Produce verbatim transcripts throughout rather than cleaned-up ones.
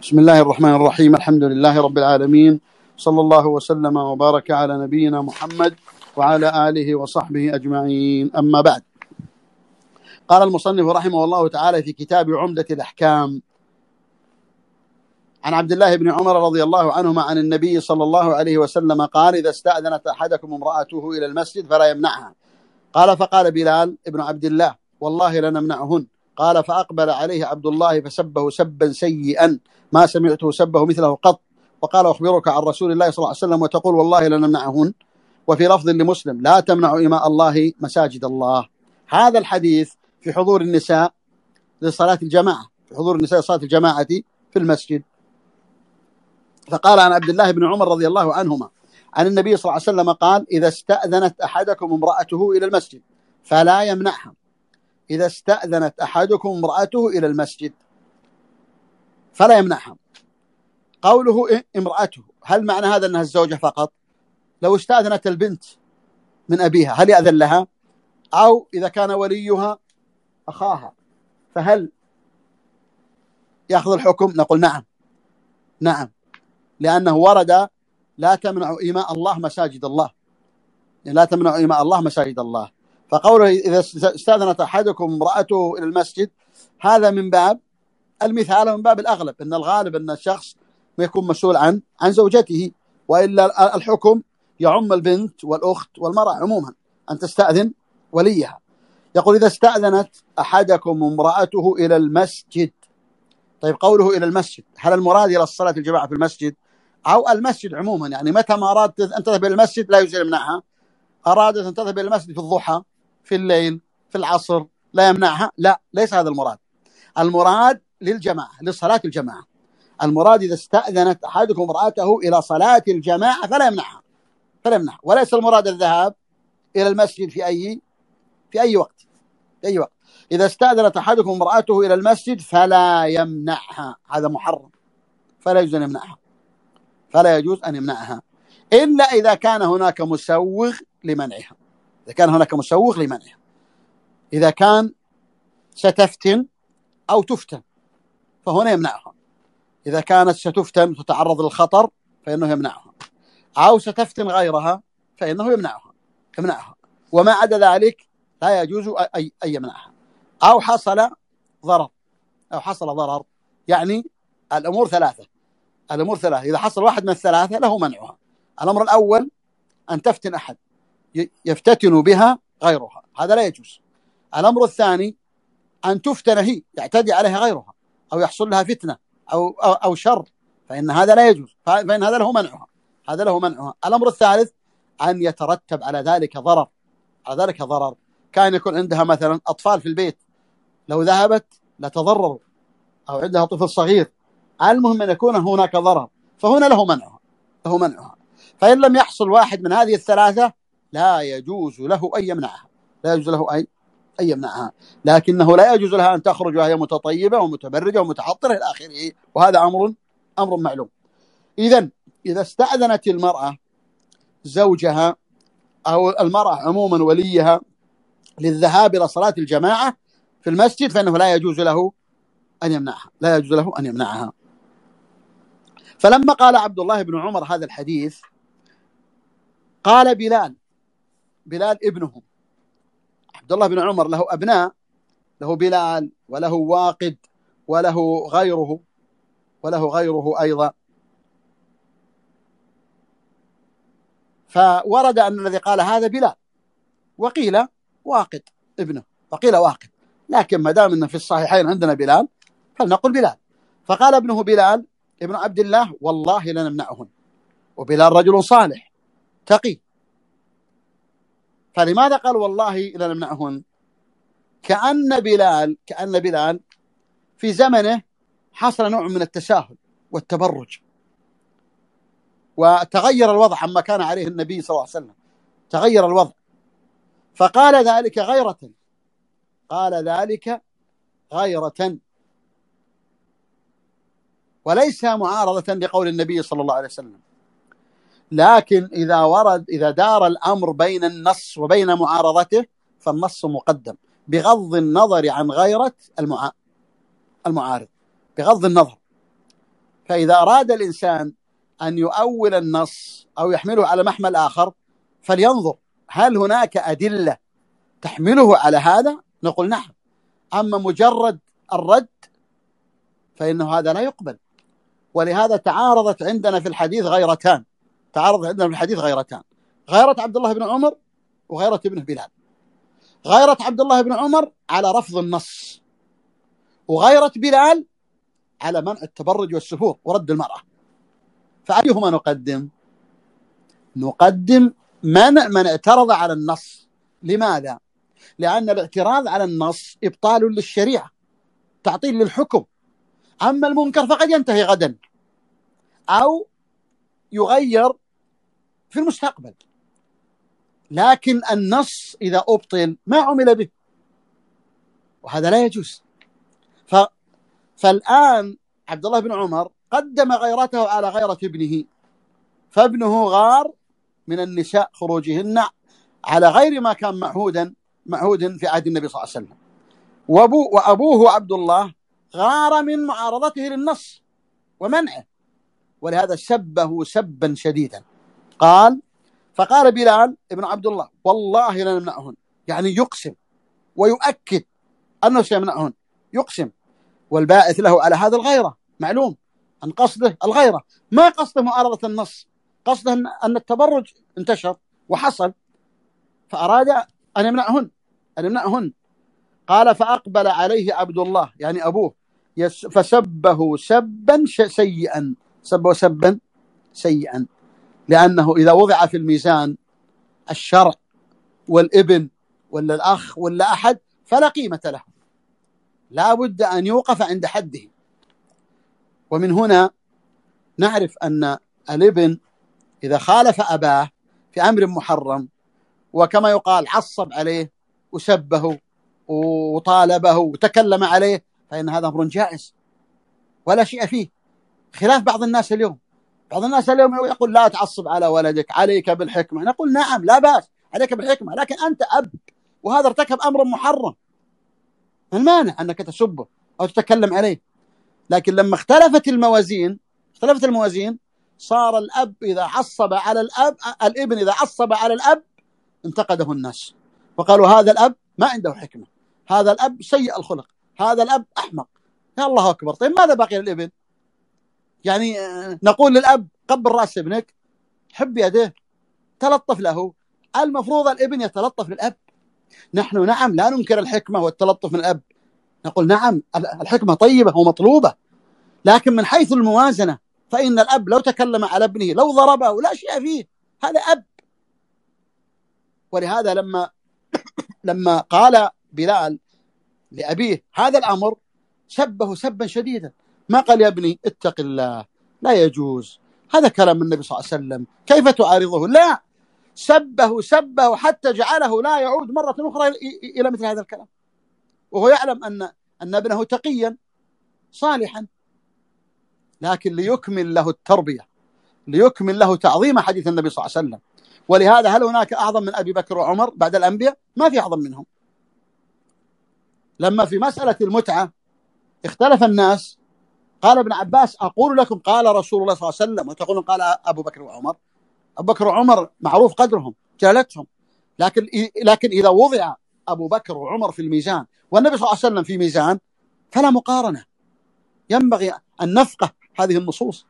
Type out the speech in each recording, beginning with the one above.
بسم الله الرحمن الرحيم. الحمد لله رب العالمين، صلى الله وسلم وبارك على نبينا محمد وعلى آله وصحبه أجمعين، أما بعد. قال المصنف رحمه الله تعالى في كتاب عمدة الأحكام عن عبد الله بن عمر رضي الله عنهما عن النبي صلى الله عليه وسلم قال: إذا استأذنت أحدكم امرأته إلى المسجد فلا يمنعها. قال: فقال بلال ابن عبد الله: والله لنمنعهن. قال: فأقبل عليه عبد الله فسبه سبا سيئا ما سمعته سبه مثله قط، وقال: أخبرك عن رسول الله صلى الله عليه وسلم وتقول والله لنمنعهن. وفي لفظ لمسلم: لا تمنعوا إماء الله مساجد الله. هذا الحديث في حضور النساء لصلاة الجماعة، في حضور النساء لصلاة الجماعة في المسجد. فقال عن عبد الله بن عمر رضي الله عنهما عن النبي صلى الله عليه وسلم قال: إذا استأذنت أحدكم امرأته إلى المسجد فلا يمنعها. إذا استأذنت أحدكم امرأته إلى المسجد فلا يمنعها. قوله إيه؟ امرأته، هل معنى هذا أنها الزوجة فقط؟ لو استأذنت البنت من أبيها هل يأذن لها؟ أو إذا كان وليها أخاها فهل يأخذ الحكم؟ نقول نعم نعم، لأنه ورد: لا تمنع إماء الله مساجد الله، يعني لا تمنع إماء الله مساجد الله. فقوله إذا استأذنت أحدكم امرأته إلى المسجد هذا من باب المثال ومن باب الأغلب، أن الغالب أن الشخص ما يكون مسؤول عن عن زوجته، وإلا الحكم يعم البنت والأخت والمرأة عموما أن تستأذن وليها. يقول: إذا استأذنت أحدكم امرأته إلى المسجد. طيب، قوله إلى المسجد هل المراد إلى الصلاة الجماعة في المسجد أو المسجد عموما؟ يعني متى ما أرادت أن تذهب إلى المسجد لا يجوز يمنعها. أرادت أن تذهب إلى المسجد في الضحى، في الليل، في العصر، لا يمنعها؟ لا، ليس هذا المراد. المراد للجماعة، لصلاة الجماعة. المراد إذا استأذنت أحدكم امرأته إلى صلاة الجماعة فلا يمنعها، فلا يمنعها. وليس المراد الذهاب إلى المسجد في أي في أي وقت في أي وقت. إذا استأذنت أحدكم امرأته إلى المسجد فلا يمنعها، هذا محرم، فلا يجوز أن يمنعها، فلا يجوز أن يمنعها إلا إذا كان هناك مسوغ لمنعها. إذا كان هناك مسوغ لمنعها، إذا كان ستفتن أو تفتن فهنا يمنعها. إذا كانت ستفتن وتتعرض للخطر فإنه يمنعها، أو ستفتن غيرها فإنه يمنعها يمنعها وما عدا ذلك لا يجوز أي أن يمنعها. أو حصل ضرر أو حصل ضرر يعني الأمور ثلاثة الأمور ثلاثة إذا حصل واحد من الثلاثة له منعها. الأمر الأول أن تفتن أحد يفتتن بها غيرها، هذا لا يجوز. الأمر الثاني أن تفتن هي يعتدي عليها غيرها أو يحصل لها فتنة أو, أو, أو شر، فإن هذا لا يجوز، فإن هذا له منعها هذا له منعها. الأمر الثالث أن يترتب على ذلك ضرر على ذلك ضرر كان يكون عندها مثلا أطفال في البيت، لو ذهبت لتضرروا، أو عندها طفل صغير، المهم أن يكون هناك ضرر، فهنا له منعها له منعها فإن لم يحصل واحد من هذه الثلاثة لا يجوز له أن يمنعها لا يجوز له أن يمنعها لكنه لا يجوز لها أن تخرج وهي متطيبة ومتبرجة ومتحطرة إلى آخره، وهذا أمر أمر معلوم. إذن إذا استأذنت المرأة زوجها أو المرأة عموما وليها للذهاب إلى صلاة الجماعة في المسجد فإنه لا يجوز له أن يمنعها لا يجوز له أن يمنعها. فلما قال عبد الله بن عمر هذا الحديث قال بلال بلال ابنه عبد الله بن عمر له أبناء، له بلال وله واقد وله غيره وله غيره أيضا. فورد أن الذي قال هذا بلال، وقيل واقد ابنه وقيل واقد، لكن ما دام أن في الصحيحين عندنا بلال فلنقل بلال. فقال ابنه بلال ابن عبد الله: والله لنمنعهن. وبلال رجل صالح تقي، فلماذا قال والله لنمنعهن؟ كأن بلال كأن بلال في زمنه حصل نوع من التساهل والتبرج، وتغير الوضع عما كان عليه النبي صلى الله عليه وسلم، تغير الوضع، فقال ذلك غيرة قال ذلك غيرة وليس معارضة لقول النبي صلى الله عليه وسلم. لكن إذا ورد إذا دار الأمر بين النص وبين معارضته فالنص مقدم بغض النظر عن غيرة المعارض، بغض النظر. فإذا أراد الإنسان أن يؤول النص أو يحمله على محمل آخر فلينظر هل هناك أدلة تحمله على هذا، نقول نعم. أما مجرد الرد فإنه هذا لا يقبل. ولهذا تعارضت عندنا في الحديث غيرتان تعارضت عندنا في الحديث غيرتان غيرة عبد الله بن عمر وغيرة ابنه بلال. غيرة عبد الله بن عمر على رفض النص، وغيرة بلال على منع التبرج والسفور ورد المرأة. فأيهما نقدم؟ نقدم منع من اعترض على النص. لماذا؟ لأن الاعتراض على النص إبطال للشريعة، تعطيل للحكم. أما المنكر فقد ينتهي غدا أو يغير في المستقبل، لكن النص إذا أبطل ما عمل به، وهذا لا يجوز. ف... فالآن عبد الله بن عمر قدم غيرته على غيرة ابنه، فابنه غار من النساء خروجهن على غير ما كان معهودا معهود في عهد النبي صلى الله عليه وسلم. وأبو وأبوه عبد الله غار من معارضته للنص ومنعه، ولهذا سبه سبا شديدا. قال فقال بلال ابن عبد الله والله لنمنعهن، يعني يقسم ويؤكد أنه سيمنعهن، يقسم. والباعث له على هذا الغيرة، معلوم أن قصده الغيرة، ما قصده معارضة النص، قصده أن التبرج انتشر وحصل، فأراد أن يمنعهن أن يمنعهن. قال فأقبل عليه عبد الله يعني أبوه فسبه سبا سيئا سبه سبا سيئا لأنه إذا وضع في الميزان الشرع والابن ولا الأخ ولا أحد فلا قيمة له، لا بد أن يوقف عند حده. ومن هنا نعرف أن الابن إذا خالف أباه في أمر محرم، وكما يقال عصب عليه وسبه وطالبه وتكلم عليه، فإن هذا أمر جائز ولا شيء فيه، خلاف بعض الناس اليوم. بعض الناس اليوم يقول لا تعصب على ولدك، عليك بالحكمة. نقول نعم لا بأس، عليك بالحكمة، لكن أنت أب وهذا ارتكب أمر محرم، ما المانع أنك تسبه أو تتكلم عليه؟ لكن لما اختلفت الموازين اختلفت الموازين صار الأب إذا عصب على الأب الابن إذا عصب على الأب انتقده الناس وقالوا هذا الأب ما عنده حكمة، هذا الأب سيء الخلق، هذا الأب أحمق. يا الله أكبر. طيب ماذا بقي للابن؟ يعني نقول للأب قبل رأس ابنك، حب يده، تلطف له. المفروض الابن يتلطف للأب. نحن نعم لا ننكر الحكمة والتلطف من الأب، نقول نعم الحكمة طيبة ومطلوبة، لكن من حيث الموازنة فإن الأب لو تكلم على ابنه لو ضربه لا شيء فيه، هذا أب. ولهذا لما لما قال بلال لأبيه هذا الأمر سبه سبا شديدا، ما قال يا ابني اتق الله لا يجوز، هذا كلام النبي صلى الله عليه وسلم كيف تعارضه، لا، سبه سبه حتى جعله لا يعود مرة أخرى إلى مثل هذا الكلام، وهو يعلم أن أن ابنه تقيا صالحا، لكن ليكمل له التربية، ليكمل له تعظيم حديث النبي صلى الله عليه وسلم. ولهذا هل هناك أعظم من أبي بكر وعمر بعد الأنبياء؟ ما في أعظم منهم. لما في مسألة المتعة اختلف الناس، قال ابن عباس أقول لكم قال رسول الله صلى الله عليه وسلم، وتقولون قال أبو بكر وعمر. أبو بكر وعمر معروف قدرهم جلالتهم، لكن لكن إذا وضع أبو بكر وعمر في الميزان والنبي صلى الله عليه وسلم في ميزان فلا مقارنة. ينبغي أن نفقه هذه النصوص.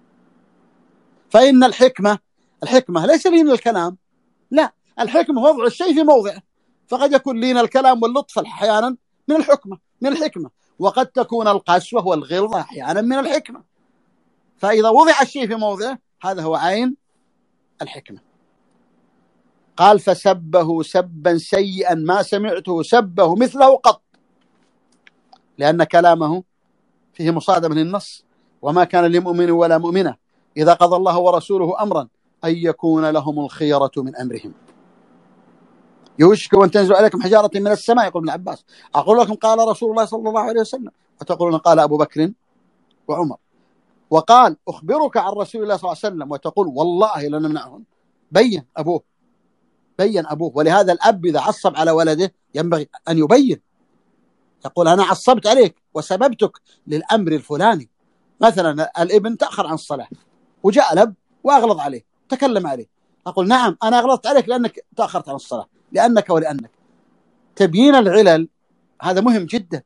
فإن الحكمة الحكمة ليس لين الكلام، لا، الحكمة وضع الشيء في موضعه، فقد يكون لين الكلام واللطف أحيانا من الحكمة من الحكمة وقد تكون القسوة والغلظة أحيانا من الحكمة. فإذا وضع الشيء في موضعه هذا هو عين الحكمة. قال فسبه سبا سيئا ما سمعته سبه مثله قط، لأن كلامه فيه مصادمة للنص، وما كان لمؤمن ولا مؤمنة إذا قضى الله ورسوله أمرا أن يكون لهم الخيرة من أمرهم، يوشك وأن تنزل عليكم حجارة من السماء، يقول ابن عباس أقول لكم قال رسول الله صلى الله عليه وسلم، وتقولون قال أبو بكر وعمر. وقال أخبرك عن رسول الله صلى الله عليه وسلم وتقول والله لنمنعهم. بين أبوه بين أبوه. ولهذا الأب إذا عصب على ولده ينبغي أن يبين، يقول أنا عصبت عليك وسببتك للأمر الفلاني، مثلا الابن تأخر عن الصلاة وجاء الأب وأغلظ عليه تكلم عليه، أقول نعم أنا أغلظت عليك لأنك تأخرت عن الصلاة، لأنك ولأنك. تبيين العلل هذا مهم جدا.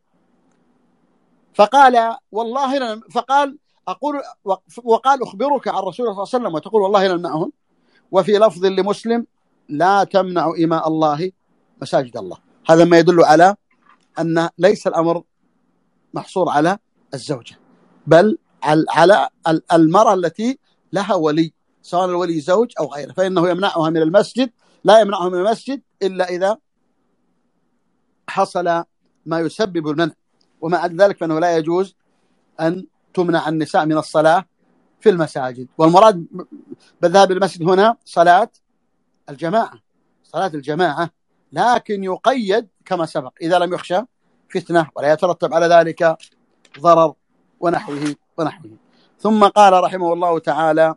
فقال والله لن فقال أقول وقال أخبرك عن رسول الله صلى الله عليه وسلم وتقول والله لنمنعهم. وفي لفظ لمسلم لا تمنع إماء الله مساجد الله. هذا ما يدل على أن ليس الأمر محصور على الزوجة، بل على المرأة التي لها ولي، سواء الولي زوج أو غيره، فإنه يمنعها من المسجد، لا يمنعها من المسجد إلا إذا حصل ما يسبب المنع. ومع ذلك فإنه لا يجوز أن تمنع النساء من الصلاة في المساجد. والمراد بالذهاب للمسجد هنا صلاة الجماعة، صلاة الجماعة، لكن يقيد كما سبق إذا لم يخشى فتنة ولا يترتب على ذلك ضرر ونحوه ونحوه. ثم قال رحمه الله تعالى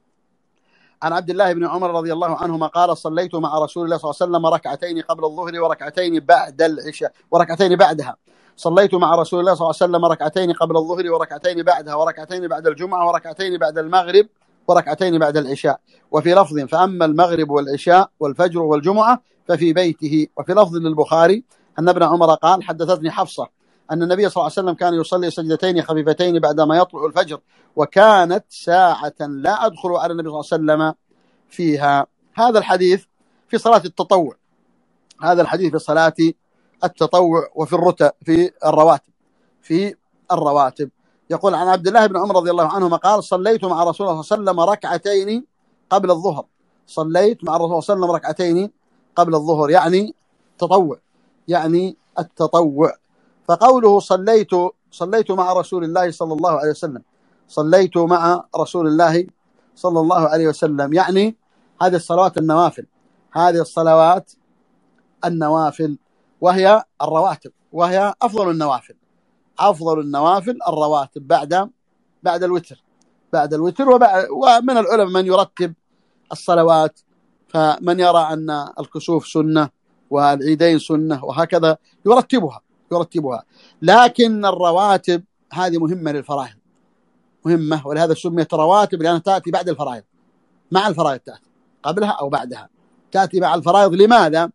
عن عبد الله بن عمر رضي الله عنهما قال صليت مع رسول الله صلى الله عليه وسلم ركعتين قبل الظهر وركعتين بعد العشاء وركعتين بعدها. صليت مع رسول الله صلى الله عليه وسلم ركعتين قبل الظهر وركعتين بعدها وركعتين بعد الجمعة وركعتين بعد المغرب وركعتين بعد العشاء. وفي لفظ فأما المغرب والعشاء والفجر والجمعة ففي بيته. وفي لفظ للبخاري أن ابن عمر قال حدثتني حفصة أن النبي صلى الله عليه وسلم كان يصلي سجدتين خفيفتين بعدما يطلع الفجر، وكانت ساعة لا أدخل على النبي صلى الله عليه وسلم فيها. هذا الحديث في صلاة التطوع، هذا الحديث في صلاة التطوع وفي الرتب في الرواتب في الرواتب يقول عن عبد الله بن عمر رضي الله عنهما قال صليت مع رسول الله صلى الله عليه وسلم ركعتين قبل الظهر. صليت مع الرسول صلى الله عليه وسلم ركعتين قبل الظهر يعني تطوع، يعني التطوع. فقوله صليت صليت مع رسول الله صلى الله عليه وسلم، صليت مع رسول الله صلى الله عليه وسلم، يعني هذه الصلوات النوافل، هذه الصلوات النوافل وهي الرواتب، وهي أفضل النوافل، أفضل النوافل الرواتب بعد بعد الوتر بعد الوتر وبعد. ومن العلماء من يرتب الصلوات، فمن يرى أن الكسوف سنة والعيدين سنة وهكذا يرتبها يرتبها لكن الرواتب هذه مهمة للفرائض، مهمة، ولهذا سميت رواتب لأنها تأتي بعد الفرائض، مع الفرائض تأتي قبلها أو بعدها، تأتي مع الفرائض. لماذا؟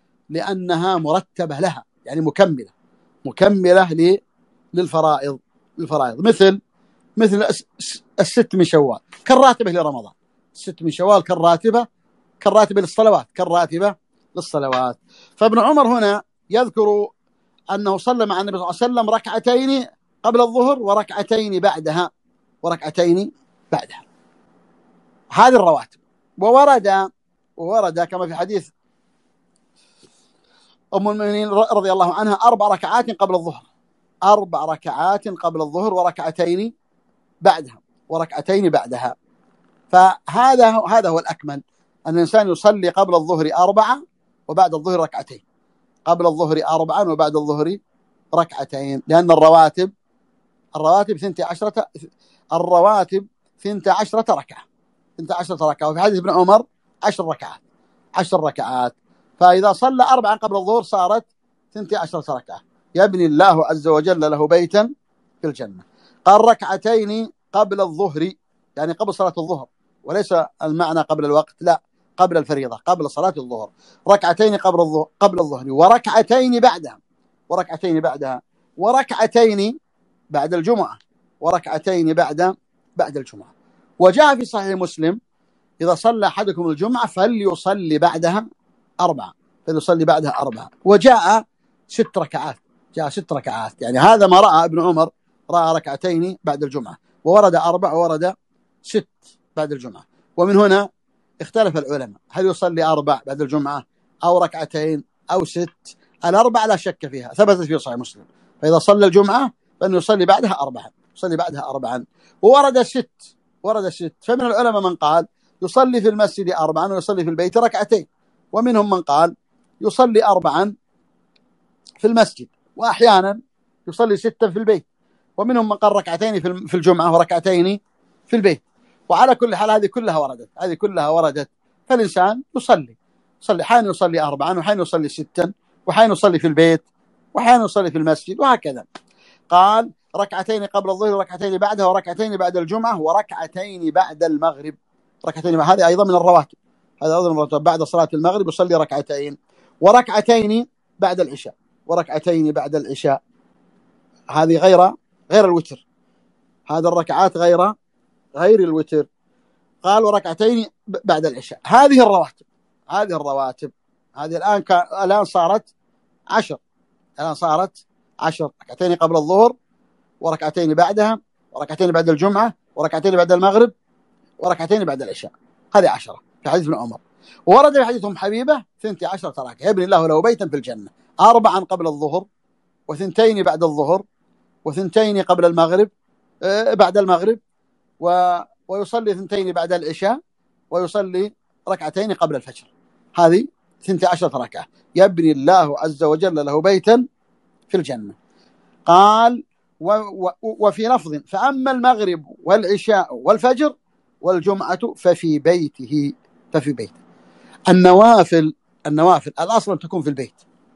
لأنها مرتبة لها، يعني مكملة مكملة للفرائض للفرائض مثل مثل الست من شوال كالراتبة لرمضان، الست من شوال كالراتبة كالراتبة للصلوات كالراتبة للصلوات. فابن عمر هنا يذكر أنه صلى مع النبي صلى الله عليه وسلم ركعتين قبل الظهر وركعتين بعدها وركعتين بعدها، هذه الرواتب. وورد وورد كما في حديث أم المؤمنين رضي الله عنها أربع ركعات قبل الظهر، أربع ركعات قبل الظهر وركعتين بعدها وركعتين بعدها. فهذا هذا هو الأكمل، أن الإنسان يصلي قبل الظهر أربعة وبعد الظهر ركعتين، قبل الظهر أربعا وبعد الظهر ركعتين، لأن الرواتب الرواتب ثنتي عشرة الرواتب ثنتي عشرة ركعة ثنتي عشرة ركعة. وفي حديث ابن عمر عشر ركعات عشر ركعات. فإذا صلى أربعا قبل الظهر صارت ثنتي عشرة ركعة. يبني الله عز وجل له بيتا في الجنة. قال ركعتين قبل الظهر يعني قبل صلاة الظهر، وليس المعنى قبل الوقت، لا، قبل الفريضة، قبل صلاة الظهر. ركعتين قبل الظهر قبل الظهر وركعتين بعدها وركعتين بعدها وركعتين بعد الجمعة وركعتين بعد بعد الجمعة. وجاء في صحيح مسلم إذا صلى أحدكم الجمعة فليصلي بعدها أربعة فليصلي بعدها أربعة. وجاء ست ركعات جاء ست ركعات يعني هذا ما رأى ابن عمر، رأى ركعتين بعد الجمعة، وورد أربع وورد ست بعد الجمعة. ومن هنا اختلف العلماء هل يصلي أربع بعد الجمعة أو ركعتين أو ست. الأربع لا شك فيها، ثبتت في صحيح مسلم، فإذا صلى الجمعة فإنه يصلي بعدها أربعا يصلي بعدها أربعا. وورد ست ورد ست فمن العلماء من قال يصلي في المسجد أربعا ويصلي في البيت ركعتين، ومنهم من قال يصلي أربعا في المسجد وأحيانا يصلي ستا في البيت، ومنهم من قال ركعتين في الجمعة وركعتين في البيت. وعلى كل حال هذه كلها وردت هذه كلها وردت فالإنسان يصلي يصلي حين يصلي أربعا وحين يصلي ستا وحين يصلي في البيت وحين يصلي في المسجد وهكذا. قال ركعتين قبل الظهر وركعتين بعدها وركعتين بعد الجمعة وركعتين بعد المغرب. ركعتين هذه أيضا من الرواتب، هذا أيضا من الرواتب. بعد صلاة المغرب يصلي ركعتين، وركعتين بعد العشاء، وركعتين بعد العشاء. هذه غير غير الوتر، هذا الركعات غير غير الوتر. قال وركعتين بعد العشاء. هذه الرواتب، هذه الرواتب هذه الآن ك... الآن صارت عشر، الآن صارت عشر. ركعتين قبل الظهر وركعتين بعدها وركعتين بعد الجمعة وركعتين بعد المغرب وركعتين بعد العشاء. هذه عشرة في حديث ابن عمر. ورد في حديث أم حبيبة ثنتي عشرة ركعة، يبني الله له بيتا في الجنة، أربعا قبل الظهر وثنتين بعد الظهر وثنتين قبل المغرب آه بعد المغرب و... ويصلي ثنتين بعد العشاء ويصلي ركعتين قبل الفجر. هذه ثنتي عشرة ركعة، يبني الله عز وجل له بيتا في الجنة. قال و... و... وفي لفظ فأما المغرب والعشاء والفجر والجمعة ففي بيته، ففي بيته. النوافل النوافل الأصل أن تكون في البيت،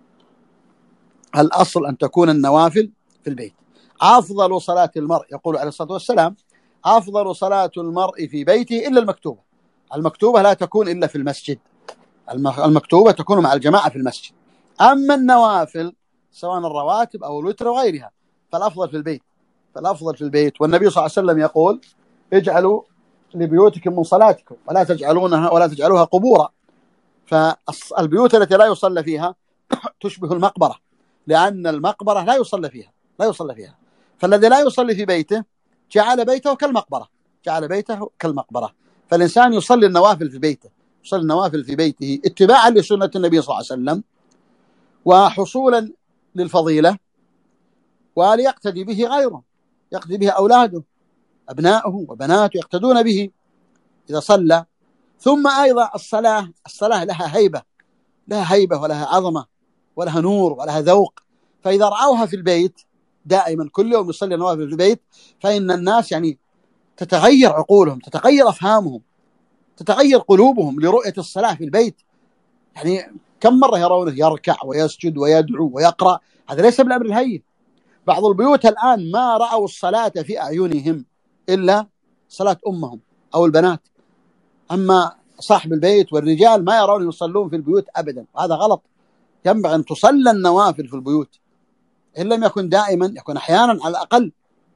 الأصل أن تكون النوافل في البيت. أفضل صلاة المرء، يقول عليه الصلاة والسلام، أفضل صلاة المرء في بيته إلا المكتوبة. المكتوبة لا تكون إلا في المسجد، المكتوبة تكون مع الجماعة في المسجد. أما النوافل سواء الرواتب أو الوتر وغيرها فالأفضل في البيت، فالأفضل في البيت. والنبي صلى الله عليه وسلم يقول اجعلوا لبيوتكم من صلاتكم ولا تجعلونها ولا تجعلوها قبورا. فالبيوت التي لا يصلى فيها تشبه المقبرة، لأن المقبرة لا يصلى فيها، لا يصلى فيها. فالذي لا يصلي في بيته جعل بيته كالمقبرة، جعل بيته كالمقبرة. فالإنسان يصلي النوافل في بيته، يصلي النوافل في بيته اتباعا لسنة النبي صلى الله عليه وسلم وحصولا للفضيلة، وليقتدي به غيره، يقتدي به أولاده أبناؤه وبناته يقتدون به إذا صلى. ثم أيضا الصلاة الصلاة لها هيبة، لها هيبة ولها عظمة ولها نور ولها ذوق. فإذا رعوها في البيت دائما كل يوم يصلي النوافل في البيت فإن الناس يعني تتغير عقولهم، تتغير أفهامهم، تتغير قلوبهم لرؤية الصلاة في البيت. يعني كم مرة يرونه يركع ويسجد ويدعو ويقرأ، هذا ليس بالأمر الهين. بعض البيوت الآن ما رأوا الصلاة في أعينهم إلا صلاة أمهم أو البنات، أما صاحب البيت والرجال ما يرون يصلون في البيوت أبدا، وهذا غلط. ينبغي أن تصلى النوافل في البيوت، إن لم يكن دائما يكون أحيانا على الأقل.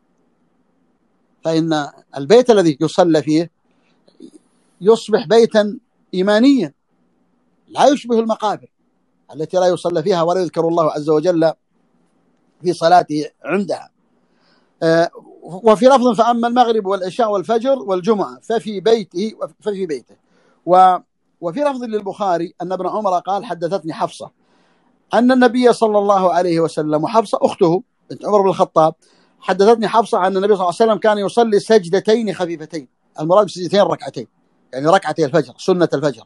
فإن البيت الذي يصلى فيه يصبح بيتا إيمانيا لا يشبه المقابر التي لا يصلى فيها ولا يذكر الله عز وجل في صلاته عندها. آه وفي لفظ فأما المغرب والعشاء والفجر والجمعة ففي بيته ففي بيته. و وفي لفظ للبخاري أن ابن عمر قال حدثتني حفصة أن النبي صلى الله عليه وسلم، وحفصة أخته بنت عمر بن الخطاب، حدثتني حفصة أن النبي صلى الله عليه وسلم كان يصلي سجدتين خفيفتين. المراد بسجدتين ركعتين، يعني ركعتي الفجر سنة الفجر.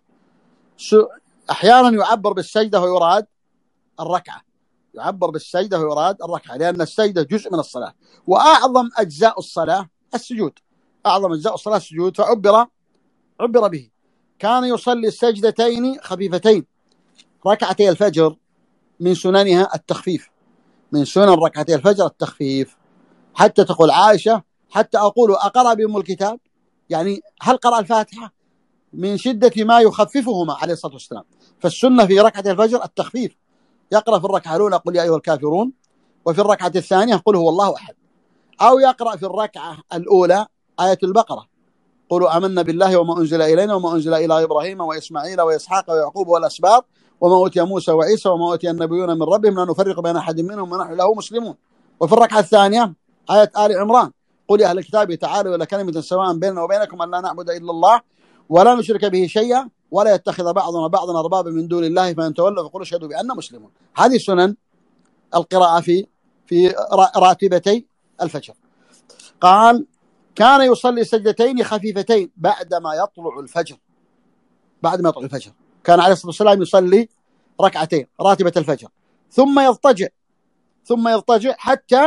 أحيانا يعبر بالسجدة ويراد الركعة، يعبر بالسجدة ويراد الركعة، لأن السجدة جزء من الصلاة، وأعظم أجزاء الصلاة السجود، أعظم أجزاء الصلاة السجود، فعبر عبر به. كان يصلي السجدتين خفيفتين. ركعتي الفجر من سننها التخفيف، من سنن ركعتي الفجر التخفيف. حتى تقول عائشة حتى أقول أقرأ بأم الكتاب، يعني هل قرأ الفاتحة؟ من شدة ما يخففهما عليه الصلاة والسلام. فالسنة في ركعة الفجر التخفيف، يقرأ في الركعة الأولى قل يا أيها الكافرون، وفي الركعة الثانية قل هو الله أحد، أو يقرأ في الركعة الأولى آية البقرة قولوا آمنا بالله وما أنزل إلينا وما أنزل إلى إبراهيم وإسماعيل وإسحاق ويعقوب والأسباط وما أوتي موسى وعيسى وما أوتي النبيون من ربهم لا نفرق بين أحد منهم ونحن له مسلمون. وفي الركعة الثانية آية آل عمران قل يا أهل الكتاب تعالوا إلى كلمة سواء بيننا وبينكم أن لا نعبد إلا الله ولا نشرك به شيئا ولا يتخذ بعضنا بعضا أربابا من دون الله فإن تولوا فقولوا اشهدوا بأننا مسلمون. هذه سنن القراءة في في راتبتي الفجر. قال كان يصلي سجدتين خفيفتين بعدما يطلع الفجر، بعدما يطلع الفجر كان عليه الصلاة والسلام يصلي ركعتين راتبة الفجر ثم يضطجع، ثم يضطجع حتى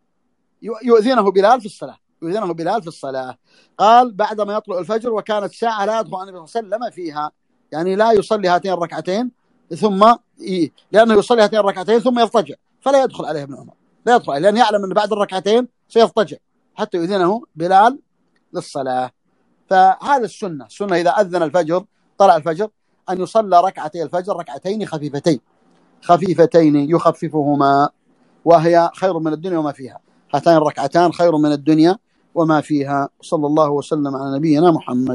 يؤذنه بلال في الصلاة، يؤذنه بلال في الصلاة. قال بعدما يطلع الفجر وكانت ساعة لا يدخل النبي صلى الله عليه وسلم فيها، يعني لا يصلي هاتين الركعتين ثم ي... لأنه يصلي هاتين الركعتين ثم يضطجع فلا يدخل عليه ابن عمر، لا يدخل عليه، لأن يعلم أن بعد الركعتين سيضطجع حتى يؤذنه بلال للصلاة. فهذا السنة، السنة إذا أذن الفجر طلع الفجر أن يصلى ركعتي الفجر ركعتين خفيفتين خفيفتين يخففهما، وهي خير من الدنيا وما فيها. هاتان الركعتان خير من الدنيا وما فيها. صلى الله وسلم على نبينا محمد.